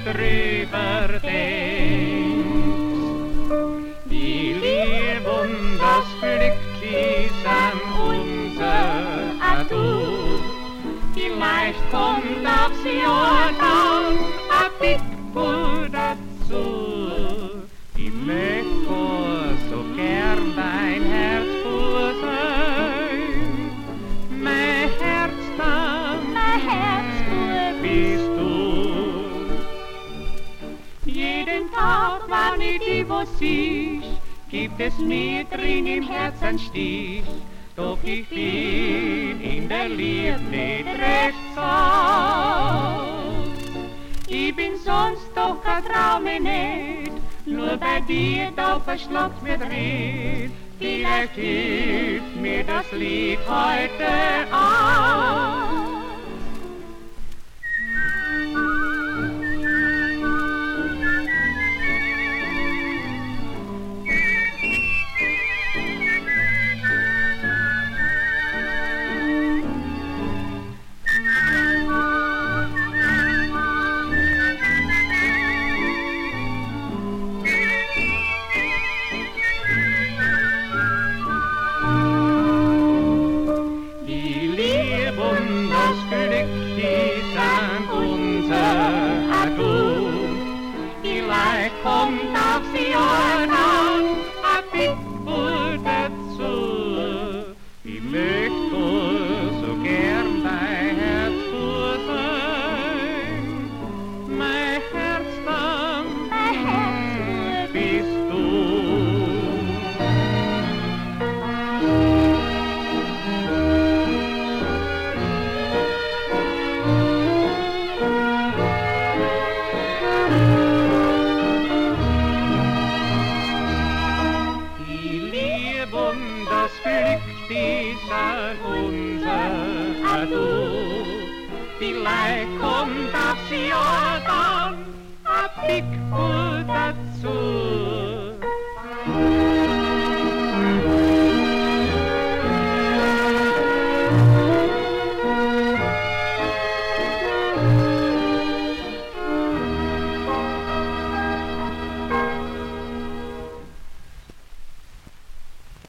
drüber denkst. Die Liebe und das Glück, die sind unser Adu. Vielleicht kommt aufs Jahr dann ein Pickbull dazu. Ich möchte so gern dein Herz sein. Mein Herzbub bist du. Jeden Tag, wann ich dich wo siehst, gibt es mir drin im Herz einen Stich. Doch ich bin in der Liebe nicht recht satt. Ich bin sonst doch kein Traume nicht, nur bei dir da verschluckt mir drin. Vielleicht hilft mir das Lied heute an. Vielleicht kommt aufs Jahr dann ein Pickbull dazu. Ich möchte so gern dein Herzbub sein. Mein Herzbub bist du. Und das Glück, die sind unser Adu. Vielleicht kommt aufs Jahr dann ein Pickbull